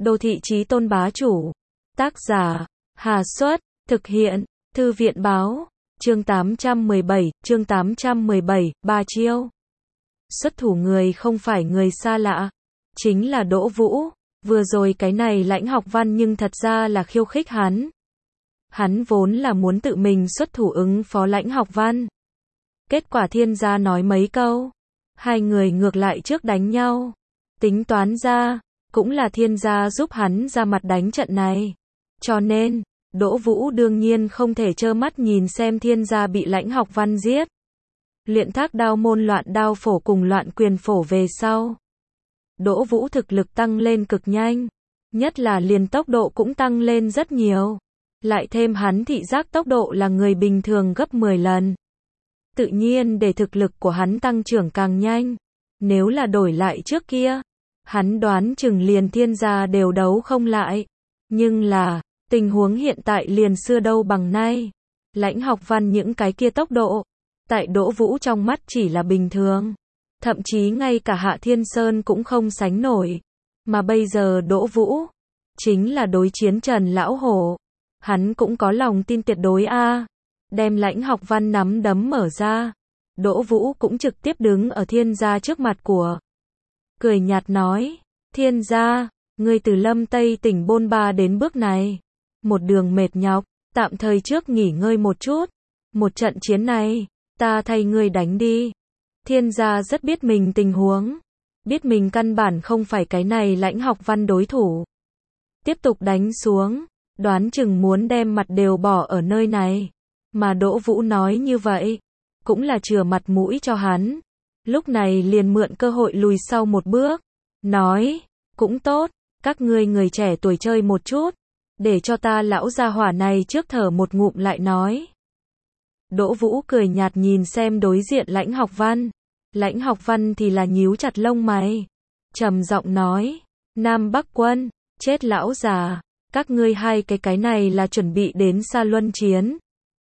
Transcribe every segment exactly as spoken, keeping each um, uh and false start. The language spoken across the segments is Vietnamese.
Đô thị chí tôn bá chủ. Tác giả, Hà Xuất, thực hiện, Thư viện báo, chương tám trăm mười bảy, chương tám trăm mười bảy, ba chiêu. Xuất thủ người không phải người xa lạ, chính là Đỗ Vũ. Vừa rồi cái này Lãnh Học Văn nhưng thật ra là khiêu khích hắn. Hắn vốn là muốn tự mình xuất thủ ứng phó Lãnh Học Văn. Kết quả Thiên Gia nói mấy câu, hai người ngược lại trước đánh nhau. Tính toán ra, cũng là Thiên Gia giúp hắn ra mặt đánh trận này. Cho nên, Đỗ Vũ đương nhiên không thể trơ mắt nhìn xem Thiên Gia bị Lãnh Học Văn giết. Luyện Thác Đao môn loạn đao phổ cùng loạn quyền phổ về sau, Đỗ Vũ thực lực tăng lên cực nhanh, nhất là liền tốc độ cũng tăng lên rất nhiều. Lại thêm hắn thị giác tốc độ là người bình thường gấp mười lần. Tự nhiên để thực lực của hắn tăng trưởng càng nhanh. Nếu là đổi lại trước kia, hắn đoán chừng liền Thiên Gia đều đấu không lại. Nhưng là, tình huống hiện tại liền xưa đâu bằng nay. Lãnh Học Văn những cái kia tốc độ, tại Đỗ Vũ trong mắt chỉ là bình thường. Thậm chí ngay cả Hạ Thiên Sơn cũng không sánh nổi. Mà bây giờ Đỗ Vũ, chính là đối chiến Trần Lão Hổ. Hắn cũng có lòng tin tuyệt đối a. Đem Lãnh Học Văn nắm đấm mở ra. Đỗ Vũ cũng trực tiếp đứng ở Thiên Gia trước mặt của. Cười nhạt nói, Thiên Gia, ngươi từ Lâm Tây tỉnh bôn ba đến bước này. Một đường mệt nhọc, tạm thời trước nghỉ ngơi một chút. Một trận chiến này, ta thay ngươi đánh đi. Thiên Gia rất biết mình tình huống. Biết mình căn bản không phải cái này Lãnh Học Văn đối thủ. Tiếp tục đánh xuống, đoán chừng muốn đem mặt đều bỏ ở nơi này. Mà Đỗ Vũ nói như vậy, cũng là chừa mặt mũi cho hắn. Lúc này liền mượn cơ hội lùi sau một bước. Nói, cũng tốt, các ngươi người trẻ tuổi chơi một chút. Để cho ta lão gia hỏa này trước thở một ngụm lại nói. Đỗ Vũ cười nhạt nhìn xem đối diện Lãnh Học Văn. Lãnh Học Văn thì là nhíu chặt lông mày. Trầm giọng nói, Nam Bắc Quân, chết lão già, các ngươi hai cái cái này là chuẩn bị đến Sa Luân chiến.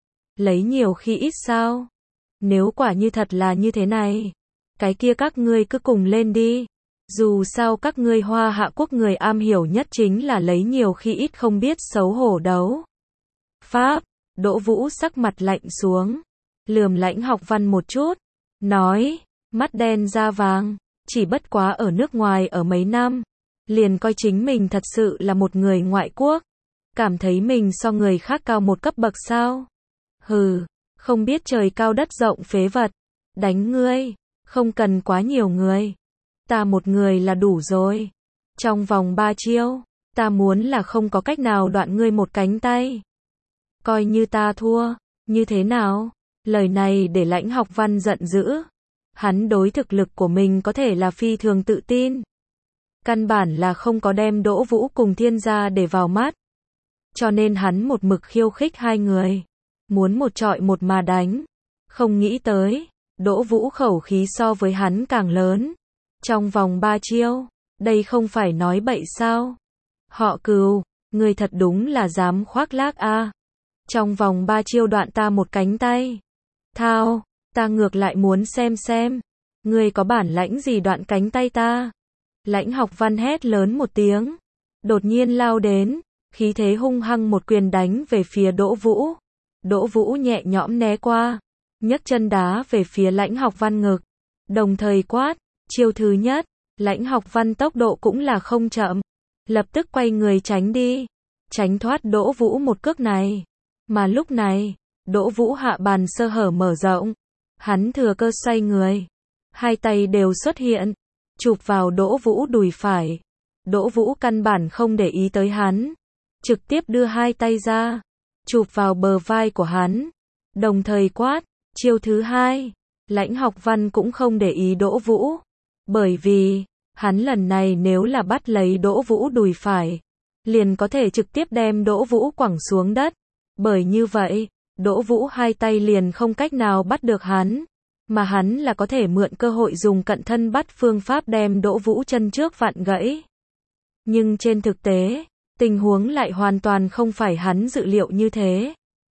Lấy nhiều khi ít sao? Nếu quả như thật là như thế này, cái kia các ngươi cứ cùng lên đi. Dù sao các ngươi Hoa Hạ quốc người am hiểu nhất chính là lấy nhiều khi ít không biết xấu hổ đấu. Pháp, Đỗ Vũ sắc mặt lạnh xuống, lườm Lãnh Học Văn một chút, nói, mắt đen da vàng, chỉ bất quá ở nước ngoài ở mấy năm, liền coi chính mình thật sự là một người ngoại quốc, cảm thấy mình so người khác cao một cấp bậc sao? Hừ, không biết trời cao đất rộng phế vật, đánh ngươi, không cần quá nhiều người, ta một người là đủ rồi. Trong vòng ba chiêu, ta muốn là không có cách nào đoạn ngươi một cánh tay. Coi như ta thua, như thế nào? Lời này để Lãnh Học Văn giận dữ. Hắn đối thực lực của mình có thể là phi thường tự tin. Căn bản là không có đem Đỗ Vũ cùng Thiên Gia để vào mắt. Cho nên hắn một mực khiêu khích hai người. Muốn một trọi một mà đánh. Không nghĩ tới, Đỗ Vũ khẩu khí so với hắn càng lớn. Trong vòng ba chiêu, đây không phải nói bậy sao? Họ Cừu, ngươi thật đúng là dám khoác lác a. Trong vòng ba chiêu đoạn ta một cánh tay. Thao, ta ngược lại muốn xem xem, ngươi có bản lãnh gì đoạn cánh tay ta. Lãnh Học Văn hét lớn một tiếng, đột nhiên lao đến, khí thế hung hăng một quyền đánh về phía Đỗ Vũ. Đỗ Vũ nhẹ nhõm né qua, nhấc chân đá về phía Lãnh Học Văn ngực, đồng thời quát, chiêu thứ nhất. Lãnh Học Văn tốc độ cũng là không chậm, lập tức quay người tránh đi, tránh thoát Đỗ Vũ một cước này. Mà lúc này, Đỗ Vũ hạ bàn sơ hở mở rộng, hắn thừa cơ xoay người, hai tay đều xuất hiện, chụp vào Đỗ Vũ đùi phải. Đỗ Vũ căn bản không để ý tới hắn, trực tiếp đưa hai tay ra, chụp vào bờ vai của hắn, đồng thời quát, chiêu thứ hai. Lãnh Học Văn cũng không để ý Đỗ Vũ, bởi vì, hắn lần này nếu là bắt lấy Đỗ Vũ đùi phải, liền có thể trực tiếp đem Đỗ Vũ quẳng xuống đất. Bởi như vậy, Đỗ Vũ hai tay liền không cách nào bắt được hắn, mà hắn là có thể mượn cơ hội dùng cận thân bắt phương pháp đem Đỗ Vũ chân trước vặn gãy. Nhưng trên thực tế, tình huống lại hoàn toàn không phải hắn dự liệu như thế.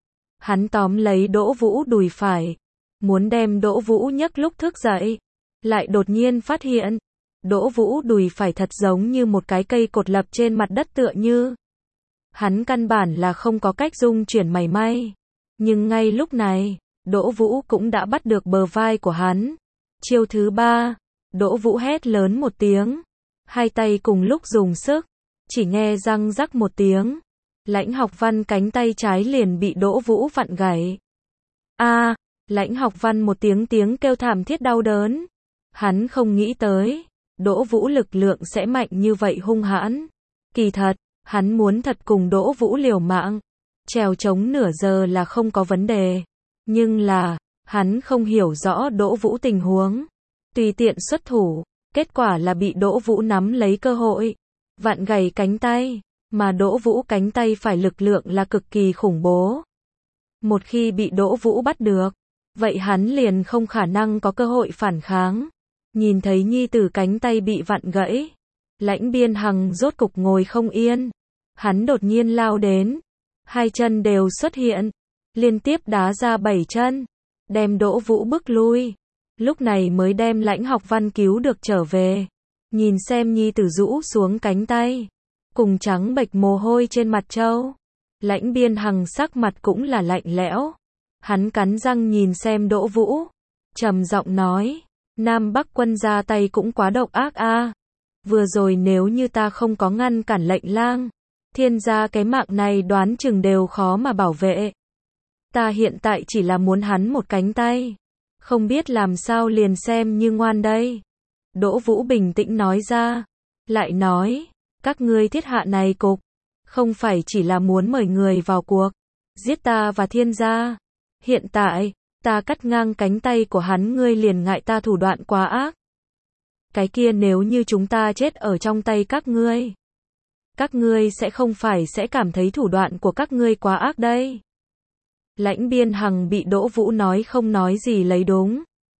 Hắn tóm lấy Đỗ Vũ đùi phải, muốn đem Đỗ Vũ nhấc lúc thức dậy, lại đột nhiên phát hiện, Đỗ Vũ đùi phải thật giống như một cái cây cột lập trên mặt đất tựa như. Hắn căn bản là không có cách dung chuyển mảy may. Nhưng ngay lúc này, Đỗ Vũ cũng đã bắt được bờ vai của hắn. Chiêu thứ ba, Đỗ Vũ hét lớn một tiếng. Hai tay cùng lúc dùng sức. Chỉ nghe răng rắc một tiếng. Lãnh Học Văn cánh tay trái liền bị Đỗ Vũ vặn gãy. A, Lãnh Học Văn một tiếng tiếng kêu thảm thiết đau đớn. Hắn không nghĩ tới, Đỗ Vũ lực lượng sẽ mạnh như vậy hung hãn. Kỳ thật, hắn muốn thật cùng Đỗ Vũ liều mạng. Trèo trống nửa giờ là không có vấn đề. Nhưng là, hắn không hiểu rõ Đỗ Vũ tình huống. Tùy tiện xuất thủ, kết quả là bị Đỗ Vũ nắm lấy cơ hội. Vặn gãy cánh tay, mà Đỗ Vũ cánh tay phải lực lượng là cực kỳ khủng bố. Một khi bị Đỗ Vũ bắt được, vậy hắn liền không khả năng có cơ hội phản kháng. Nhìn thấy nhi tử cánh tay bị vặn gãy, Lãnh Biên Hằng rốt cục ngồi không yên. Hắn đột nhiên lao đến, hai chân đều xuất hiện, liên tiếp đá ra bảy chân, đem Đỗ Vũ bức lui. Lúc này mới đem Lãnh Học Văn cứu được trở về. Nhìn xem nhi tử rũ xuống cánh tay, cùng trắng bệch mồ hôi trên mặt trâu. Lãnh Biên Hằng sắc mặt cũng là lạnh lẽo. Hắn cắn răng nhìn xem Đỗ Vũ, trầm giọng nói, Nam Bắc quân ra tay cũng quá độc ác a. Vừa rồi nếu như ta không có ngăn cản lệnh lang, Thiên gia cái mạng này đoán chừng đều khó mà bảo vệ. Ta hiện tại chỉ là muốn hắn một cánh tay, không biết làm sao liền xem như ngoan đây. Đỗ Vũ bình tĩnh nói ra, lại nói, các ngươi thiết hạ này cục, không phải chỉ là muốn mời người vào cuộc, giết ta và Thiên gia. Hiện tại, ta cắt ngang cánh tay của hắn ngươi liền ngại ta thủ đoạn quá ác. Cái kia nếu như chúng ta chết ở trong tay các ngươi, các ngươi sẽ không phải sẽ cảm thấy thủ đoạn của các ngươi quá ác đây. Lãnh Biên Hằng bị Đỗ Vũ nói không nói gì lấy đúng.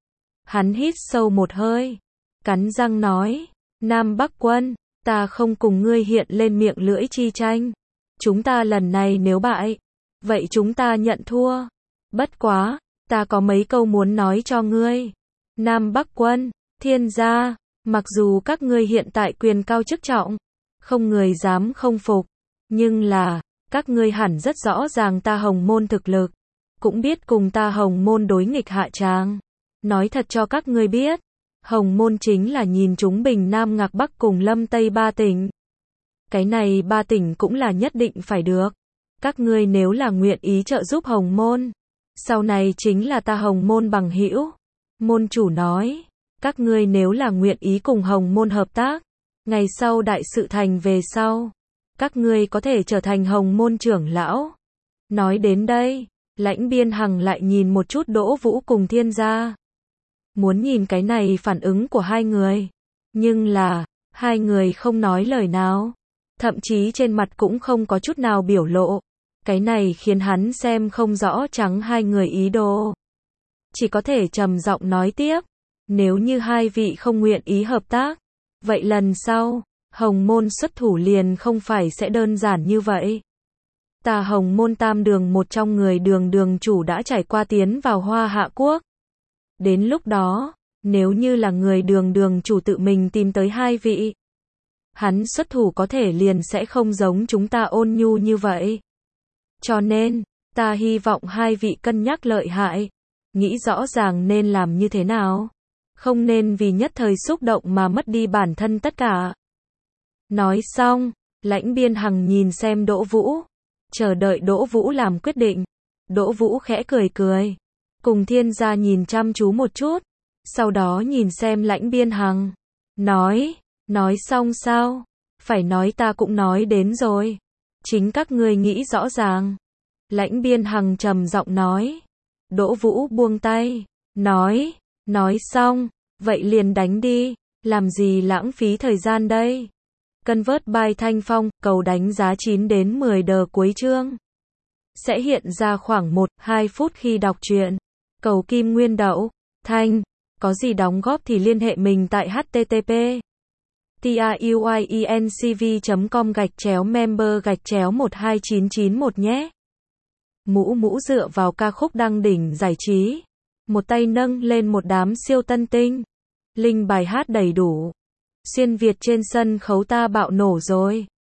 Hắn hít sâu một hơi, cắn răng nói, Nam Bắc quân, ta không cùng ngươi hiện lên miệng lưỡi chi tranh. Chúng ta lần này nếu bại, vậy chúng ta nhận thua. Bất quá, ta có mấy câu muốn nói cho ngươi. Nam Bắc quân, Thiên gia, mặc dù các ngươi hiện tại quyền cao chức trọng, không người dám không phục, nhưng là, các ngươi hẳn rất rõ ràng ta Hồng Môn thực lực, cũng biết cùng ta Hồng Môn đối nghịch hạ tràng. Nói thật cho các ngươi biết, Hồng Môn chính là nhìn chúng Bình Nam Ngạc Bắc cùng Lâm Tây ba tỉnh. Cái này ba tỉnh cũng là nhất định phải được. Các ngươi nếu là nguyện ý trợ giúp Hồng Môn, sau này chính là ta Hồng Môn bằng hữu. Môn chủ nói, các ngươi nếu là nguyện ý cùng Hồng Môn hợp tác, ngày sau đại sự thành về sau, các ngươi có thể trở thành Hồng Môn trưởng lão. Nói đến đây, Lãnh Biên Hằng lại nhìn một chút Đỗ Vũ cùng Thiên gia. Muốn nhìn cái này phản ứng của hai người. Nhưng là, hai người không nói lời nào. Thậm chí trên mặt cũng không có chút nào biểu lộ. Cái này khiến hắn xem không rõ trắng hai người ý đồ. Chỉ có thể trầm giọng nói tiếp. Nếu như hai vị không nguyện ý hợp tác, vậy lần sau, Hồng Môn xuất thủ liền không phải sẽ đơn giản như vậy. Ta Hồng Môn tam đường một trong người đường đường chủ đã trải qua tiến vào Hoa Hạ Quốc. Đến lúc đó, nếu như là người đường đường chủ tự mình tìm tới hai vị, hắn xuất thủ có thể liền sẽ không giống chúng ta ôn nhu như vậy. Cho nên, ta hy vọng hai vị cân nhắc lợi hại, nghĩ rõ ràng nên làm như thế nào. Không nên vì nhất thời xúc động mà mất đi bản thân tất cả. Nói xong, Lãnh Biên Hằng nhìn xem Đỗ Vũ, chờ đợi Đỗ Vũ làm quyết định. Đỗ Vũ khẽ cười cười, cùng Thiên gia nhìn chăm chú một chút, sau đó nhìn xem Lãnh Biên Hằng, nói, nói xong sao? Phải nói ta cũng nói đến rồi. Chính các ngươi nghĩ rõ ràng. Lãnh Biên Hằng trầm giọng nói. Đỗ Vũ buông tay, nói, nói xong, vậy liền đánh đi, làm gì lãng phí thời gian đây? Convert by Thanh Phong, cầu đánh giá chín đến mười đờ cuối chương. Sẽ hiện ra khoảng một đến hai phút khi đọc truyện. Cầu Kim Nguyên Đậu, Thanh, có gì đóng góp thì liên hệ mình tại h t t p truyencv chấm com gạch chéo member gạch chéo một hai chín chín một nhé. Mũ mũ dựa vào ca khúc đăng đỉnh giải trí. Một tay nâng lên một đám siêu tân tinh. Link bài hát đầy đủ. Xuyên Việt trên sân khấu ta bạo nổ rồi.